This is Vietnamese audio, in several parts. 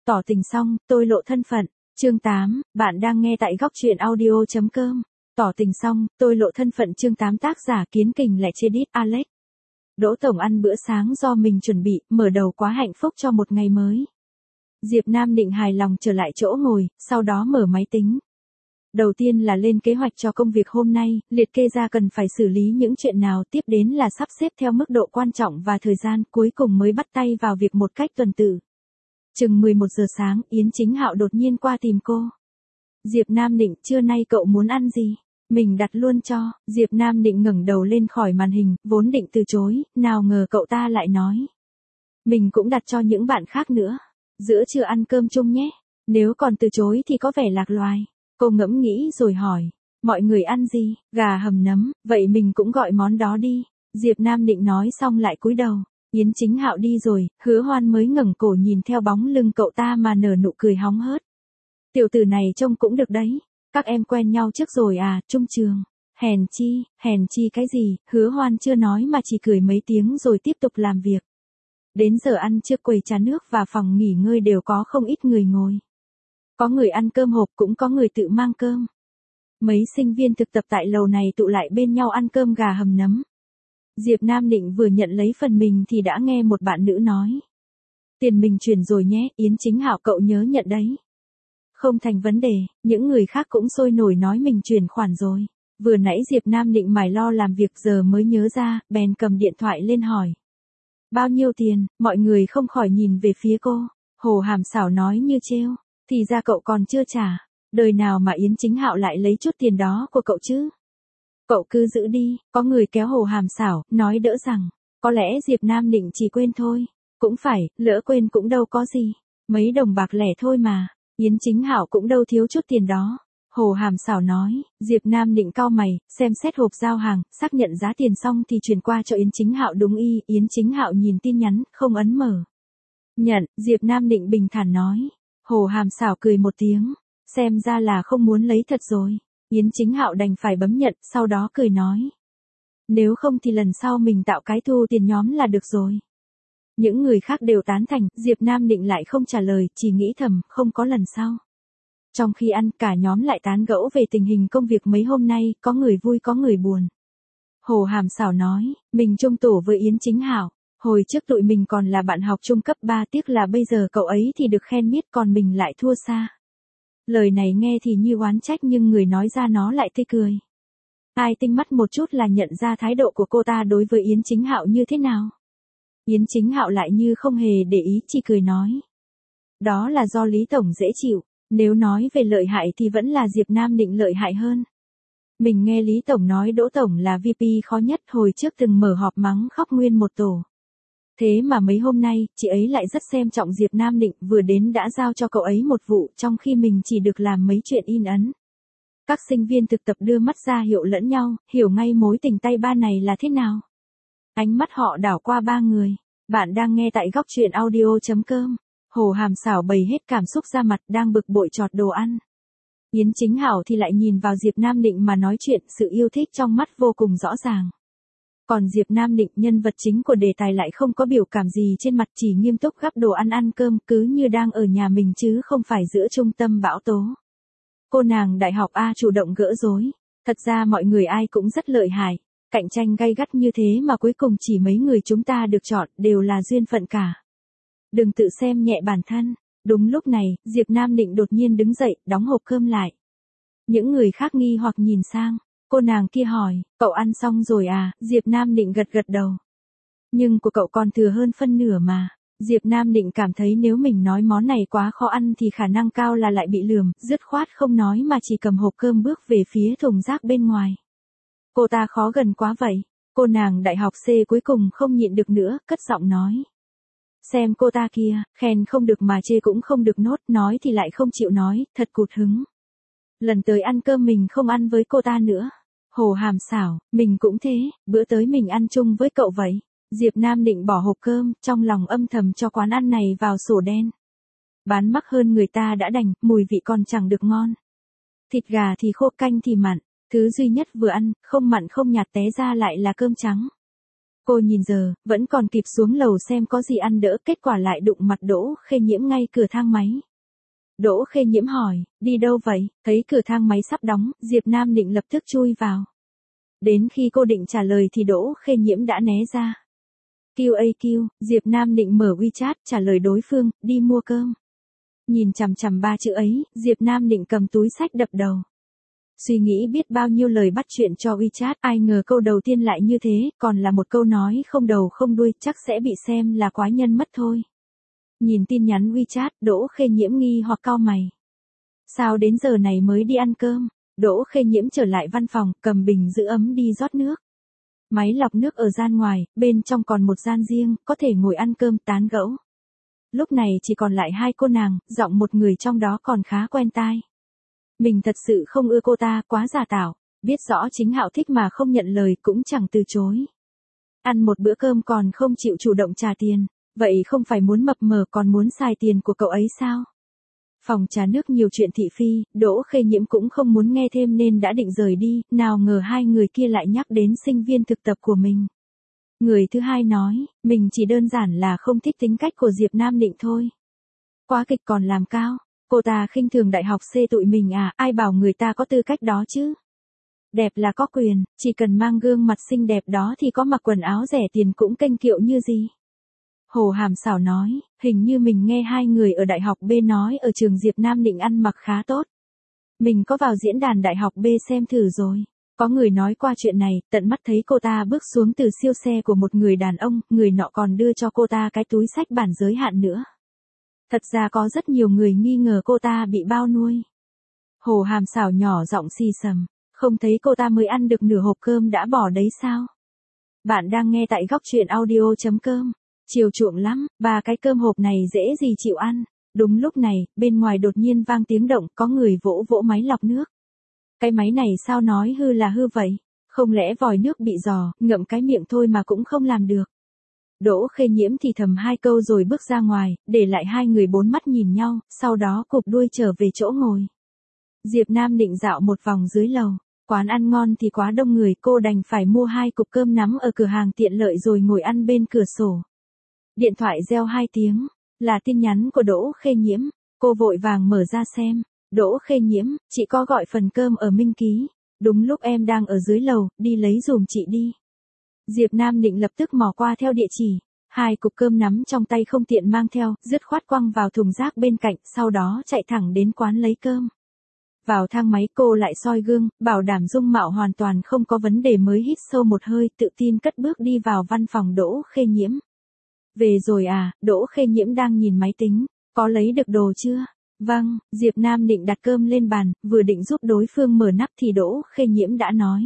Tỏ tình xong, tôi lộ thân phận. Chương 8, bạn đang nghe tại góc truyện audio.com. Tỏ tình xong, tôi lộ thân phận chương 8 tác giả Kiến Kình lại chê đít Alex. Đỗ Tổng ăn bữa sáng do mình chuẩn bị, mở đầu quá hạnh phúc cho một ngày mới. Diệp Nam Định hài lòng trở lại chỗ ngồi, sau đó mở máy tính. Đầu tiên là lên kế hoạch cho công việc hôm nay, liệt kê ra cần phải xử lý những chuyện nào, tiếp đến là sắp xếp theo mức độ quan trọng và thời gian, cuối cùng mới bắt tay vào việc một cách tuần tự. Chừng 11 giờ sáng, Yến Chính Hạo đột nhiên qua tìm cô. Diệp Nam Định, trưa nay cậu muốn ăn gì? Mình đặt luôn cho. Diệp Nam Định ngẩng đầu lên khỏi màn hình, vốn định từ chối, nào ngờ cậu ta lại nói. Mình cũng đặt cho những bạn khác nữa. Giữa trưa ăn cơm chung nhé. Nếu còn từ chối thì có vẻ lạc loài. Cô ngẫm nghĩ rồi hỏi. Mọi người ăn gì? Gà hầm nấm, vậy mình cũng gọi món đó đi. Diệp Nam Định nói xong lại cúi đầu. Yến Chính Hạo đi rồi, Hứa Hoan mới ngẩng cổ nhìn theo bóng lưng cậu ta mà nở nụ cười hóng hớt. Tiểu tử này trông cũng được đấy. Các em quen nhau trước rồi à, trung trường. Hèn chi cái gì, Hứa Hoan chưa nói mà chỉ cười mấy tiếng rồi tiếp tục làm việc. Đến giờ ăn trưa quầy trà nước và phòng nghỉ ngơi đều có không ít người ngồi. Có người ăn cơm hộp cũng có người tự mang cơm. Mấy sinh viên thực tập tại lầu này tụ lại bên nhau ăn cơm gà hầm nấm. Diệp Nam Định vừa nhận lấy phần mình thì đã nghe một bạn nữ nói. Tiền mình chuyển rồi nhé, Yến Chính Hạo cậu nhớ nhận đấy. Không thành vấn đề, những người khác cũng sôi nổi nói mình chuyển khoản rồi. Vừa nãy Diệp Nam Định mải lo làm việc giờ mới nhớ ra, bèn cầm điện thoại lên hỏi. Bao nhiêu tiền, mọi người không khỏi nhìn về phía cô. Hồ Hàm Xảo nói như trêu, thì ra cậu còn chưa trả. Đời nào mà Yến Chính Hạo lại lấy chút tiền đó của cậu chứ? Cậu cứ giữ đi, có người kéo Hồ Hàm Xảo, nói đỡ rằng, có lẽ Diệp Nam Định chỉ quên thôi. Cũng phải, lỡ quên cũng đâu có gì. Mấy đồng bạc lẻ thôi mà. Yến Chính Hạo cũng đâu thiếu chút tiền đó. Hồ Hàm Xảo nói. Diệp Nam Định cau mày, xem xét hộp giao hàng, xác nhận giá tiền xong thì chuyển qua cho Yến Chính Hạo đúng y. Yến Chính Hạo nhìn tin nhắn, không ấn mở. Nhận, Diệp Nam Định bình thản nói. Hồ Hàm Xảo cười một tiếng. Xem ra là không muốn lấy thật rồi. Yến Chính Hạo đành phải bấm nhận, sau đó cười nói. Nếu không thì lần sau mình tạo cái thu tiền nhóm là được rồi. Những người khác đều tán thành, Diệp Nam Định lại không trả lời, chỉ nghĩ thầm, không có lần sau. Trong khi ăn, cả nhóm lại tán gẫu về tình hình công việc mấy hôm nay, có người vui có người buồn. Hồ Hàm Xảo nói, mình chung tổ với Yến Chính Hạo. Hồi trước tụi mình còn là bạn học trung cấp 3, tiếc là bây giờ cậu ấy thì được khen miết còn mình lại thua xa. Lời này nghe thì như oán trách nhưng người nói ra nó lại tươi cười. Ai tinh mắt một chút là nhận ra thái độ của cô ta đối với Yến Chính Hạo như thế nào. Yến Chính Hạo lại như không hề để ý, chỉ cười nói. Đó là do Lý Tổng dễ chịu, nếu nói về lợi hại thì vẫn là Diệp Nam Định lợi hại hơn. Mình nghe Lý Tổng nói Đỗ Tổng là VP khó nhất, hồi trước từng mở họp mắng khóc nguyên một tổ. Thế mà mấy hôm nay, chị ấy lại rất xem trọng Diệp Nam Định, vừa đến đã giao cho cậu ấy một vụ, trong khi mình chỉ được làm mấy chuyện in ấn. Các sinh viên thực tập đưa mắt ra hiệu lẫn nhau, hiểu ngay mối tình tay ba này là thế nào. Ánh mắt họ đảo qua ba người. Bạn đang nghe tại góc truyện audio.com. Hồ Hàm Xảo bày hết cảm xúc ra mặt, đang bực bội chọt đồ ăn. Yến Chính Hạo thì lại nhìn vào Diệp Nam Định mà nói chuyện, sự yêu thích trong mắt vô cùng rõ ràng. Còn Diệp Nam Định, nhân vật chính của đề tài lại không có biểu cảm gì trên mặt, chỉ nghiêm túc gắp đồ ăn cơm, cứ như đang ở nhà mình chứ không phải giữa trung tâm bão tố. Cô nàng đại học A chủ động gỡ rối. Thật ra mọi người ai cũng rất lợi hại. Cạnh tranh gay gắt như thế mà cuối cùng chỉ mấy người chúng ta được chọn, đều là duyên phận cả. Đừng tự xem nhẹ bản thân. Đúng lúc này, Diệp Nam Định đột nhiên đứng dậy, đóng hộp cơm lại. Những người khác nghi hoặc nhìn sang. Cô nàng kia hỏi, cậu ăn xong rồi à? Diệp Nam Định gật gật đầu. Nhưng của cậu còn thừa hơn phân nửa mà. Diệp Nam Định cảm thấy nếu mình nói món này quá khó ăn thì khả năng cao là lại bị lườm, dứt khoát không nói mà chỉ cầm hộp cơm bước về phía thùng rác bên ngoài. Cô ta khó gần quá vậy. Cô nàng đại học C cuối cùng không nhịn được nữa, cất giọng nói. Xem cô ta kia, khen không được mà chê cũng không được nốt, nói thì lại không chịu nói, thật cụt hứng. Lần tới ăn cơm mình không ăn với cô ta nữa. Hồ Hàm Xảo, mình cũng thế, bữa tới mình ăn chung với cậu vậy. Diệp Nam Định bỏ hộp cơm, trong lòng âm thầm cho quán ăn này vào sổ đen. Bán mắc hơn người ta đã đành, mùi vị còn chẳng được ngon. Thịt gà thì khô, canh thì mặn. Thứ duy nhất vừa ăn, không mặn không nhạt té ra lại là cơm trắng. Cô nhìn giờ, vẫn còn kịp xuống lầu xem có gì ăn đỡ, kết quả lại đụng mặt Đỗ Khê Nhiễm ngay cửa thang máy. Đỗ Khê Nhiễm hỏi, đi đâu vậy? Thấy cửa thang máy sắp đóng, Diệp Nam Định lập tức chui vào. Đến khi cô định trả lời thì Đỗ Khê Nhiễm đã né ra. QAQ, Diệp Nam Định mở WeChat trả lời đối phương, đi mua cơm. Nhìn chằm chằm ba chữ ấy, Diệp Nam Định cầm túi xách đập đầu. Suy nghĩ biết bao nhiêu lời bắt chuyện cho WeChat, ai ngờ câu đầu tiên lại như thế, còn là một câu nói không đầu không đuôi, chắc sẽ bị xem là quái nhân mất thôi. Nhìn tin nhắn WeChat, Đỗ Khê Nhiễm nghi hoặc cau mày. Sao đến giờ này mới đi ăn cơm? Đỗ Khê Nhiễm trở lại văn phòng, cầm bình giữ ấm đi rót nước. Máy lọc nước ở gian ngoài, bên trong còn một gian riêng, có thể ngồi ăn cơm tán gẫu. Lúc này chỉ còn lại hai cô nàng, giọng một người trong đó còn khá quen tai. Mình thật sự không ưa cô ta, quá giả tạo, biết rõ chính Hạo thích mà không nhận lời cũng chẳng từ chối. Ăn một bữa cơm còn không chịu chủ động trả tiền, vậy không phải muốn mập mờ còn muốn xài tiền của cậu ấy sao? Phòng trà nước nhiều chuyện thị phi, Đỗ Khê Nhiễm cũng không muốn nghe thêm nên đã định rời đi, nào ngờ hai người kia lại nhắc đến sinh viên thực tập của mình. Người thứ hai nói, mình chỉ đơn giản là không thích tính cách của Diệp Nam Định thôi. Quá kịch còn làm cao, cô ta khinh thường đại học C tụi mình à, ai bảo người ta có tư cách đó chứ. Đẹp là có quyền, chỉ cần mang gương mặt xinh đẹp đó thì có mặc quần áo rẻ tiền cũng kênh kiệu như gì. Hồ Hàm Sảo nói, hình như mình nghe hai người ở đại học B nói ở trường Diệp Nam Định ăn mặc khá tốt. Mình có vào diễn đàn đại học B xem thử rồi. Có người nói qua chuyện này, tận mắt thấy cô ta bước xuống từ siêu xe của một người đàn ông, người nọ còn đưa cho cô ta cái túi xách bản giới hạn nữa. Thật ra có rất nhiều người nghi ngờ cô ta bị bao nuôi. Hồ Hàm Sảo nhỏ giọng xì xầm, không thấy cô ta mới ăn được nửa hộp cơm đã bỏ đấy sao? Bạn đang nghe tại góc truyện audio.com. Chiều chuộng lắm, ba cái cơm hộp này dễ gì chịu ăn. Đúng lúc này, bên ngoài đột nhiên vang tiếng động, có người vỗ vỗ máy lọc nước. Cái máy này sao nói hư là hư vậy? Không lẽ vòi nước bị rò, ngậm cái miệng thôi mà cũng không làm được. Đỗ Khê Nhiễm thì thầm hai câu rồi bước ra ngoài, để lại hai người bốn mắt nhìn nhau, sau đó cụp đuôi trở về chỗ ngồi. Diệp Nam Định dạo một vòng dưới lầu, quán ăn ngon thì quá đông người, cô đành phải mua hai cục cơm nắm ở cửa hàng tiện lợi rồi ngồi ăn bên cửa sổ. Điện thoại reo 2 tiếng, là tin nhắn của Đỗ Khê Nhiễm, cô vội vàng mở ra xem. Đỗ Khê Nhiễm, chị có gọi phần cơm ở Minh Ký, đúng lúc em đang ở dưới lầu, đi lấy giùm chị đi. Diệp Nam Định lập tức mò qua theo địa chỉ, hai cục cơm nắm trong tay không tiện mang theo, dứt khoát quăng vào thùng rác bên cạnh, sau đó chạy thẳng đến quán lấy cơm. Vào thang máy cô lại soi gương, bảo đảm dung mạo hoàn toàn không có vấn đề mới hít sâu một hơi, tự tin cất bước đi vào văn phòng Đỗ Khê Nhiễm. Về rồi à, Đỗ Khê Nhiễm đang nhìn máy tính, có lấy được đồ chưa? Vâng, Diệp Nam Định đặt cơm lên bàn, vừa định giúp đối phương mở nắp thì Đỗ Khê Nhiễm đã nói.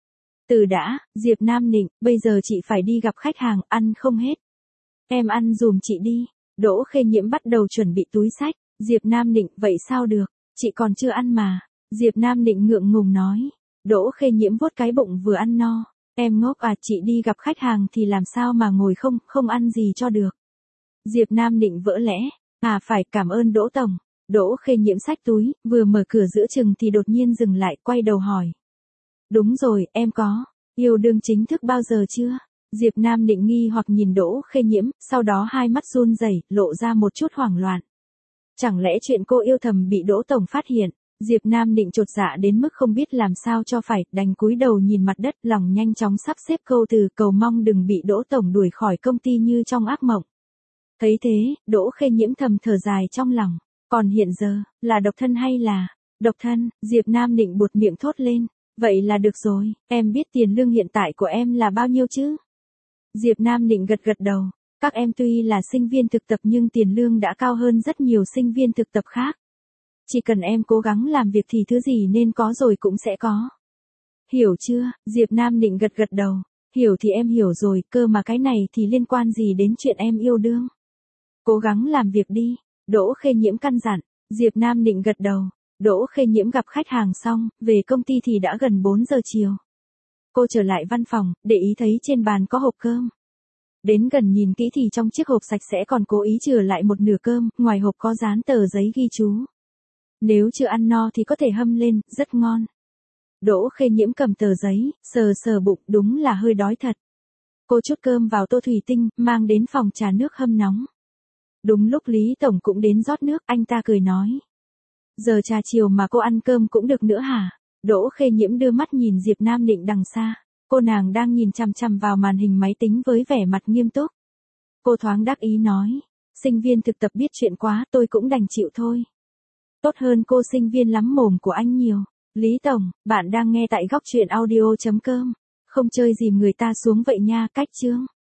Từ đã, Diệp Nam Định, bây giờ chị phải đi gặp khách hàng, ăn không hết. Em ăn dùm chị đi. Đỗ Khê Nhiễm bắt đầu chuẩn bị túi xách, Diệp Nam Định, vậy sao được, chị còn chưa ăn mà. Diệp Nam Định ngượng ngùng nói. Đỗ Khê Nhiễm vuốt cái bụng vừa ăn no. Em ngốc à, chị đi gặp khách hàng thì làm sao mà ngồi không ăn gì cho được. Diệp Nam Định vỡ lẽ, à phải cảm ơn Đỗ Tổng. Đỗ Khê Nhiễm xách túi, vừa mở cửa giữa chừng thì đột nhiên dừng lại, quay đầu hỏi. Đúng rồi, em có yêu đương chính thức bao giờ chưa? Diệp Nam Định nghi hoặc nhìn Đỗ Khê Nhiễm, sau đó hai mắt run rẩy, lộ ra một chút hoảng loạn. Chẳng lẽ chuyện cô yêu thầm bị Đỗ Tổng phát hiện? Diệp Nam Định chột dạ đến mức không biết làm sao cho phải, đành cúi đầu nhìn mặt đất, lòng nhanh chóng sắp xếp câu từ, cầu mong đừng bị Đỗ Tổng đuổi khỏi công ty như trong ác mộng. Thấy thế, Đỗ Khê Nhiễm thầm thở dài trong lòng. Còn hiện giờ, là độc thân hay là độc thân? Diệp Nam Định buột miệng thốt lên. Vậy là được rồi, em biết tiền lương hiện tại của em là bao nhiêu chứ? Diệp Nam Định gật gật đầu. Các em tuy là sinh viên thực tập nhưng tiền lương đã cao hơn rất nhiều sinh viên thực tập khác. Chỉ cần em cố gắng làm việc thì thứ gì nên có rồi cũng sẽ có. Hiểu chưa? Diệp Nam Định gật gật đầu. Hiểu thì em hiểu rồi, cơ mà cái này thì liên quan gì đến chuyện em yêu đương? Cố gắng làm việc đi. Đỗ Khê Nhiễm căn dặn. Diệp Nam Định gật đầu. Đỗ Khê Nhiễm gặp khách hàng xong, về công ty thì đã gần 4 giờ chiều. Cô trở lại văn phòng, để ý thấy trên bàn có hộp cơm. Đến gần nhìn kỹ thì trong chiếc hộp sạch sẽ còn cố ý chừa lại một nửa cơm, ngoài hộp có dán tờ giấy ghi chú. Nếu chưa ăn no thì có thể hâm lên, rất ngon. Đỗ Khê Nhiễm cầm tờ giấy, sờ sờ bụng, đúng là hơi đói thật. Cô trút cơm vào tô thủy tinh, mang đến phòng trà nước hâm nóng. Đúng lúc Lý Tổng cũng đến rót nước, anh ta cười nói. Giờ trà chiều mà cô ăn cơm cũng được nữa hả? Đỗ Khê Nhiễm đưa mắt nhìn Diệp Nam Định đằng xa. Cô nàng đang nhìn chằm chằm vào màn hình máy tính với vẻ mặt nghiêm túc. Cô thoáng đắc ý nói. Sinh viên thực tập biết chuyện quá, tôi cũng đành chịu thôi. Tốt hơn cô sinh viên lắm mồm của anh nhiều. Lý Tổng, bạn đang nghe tại góc truyện audio.com. Không chơi dìm người ta xuống vậy nha, cách chương.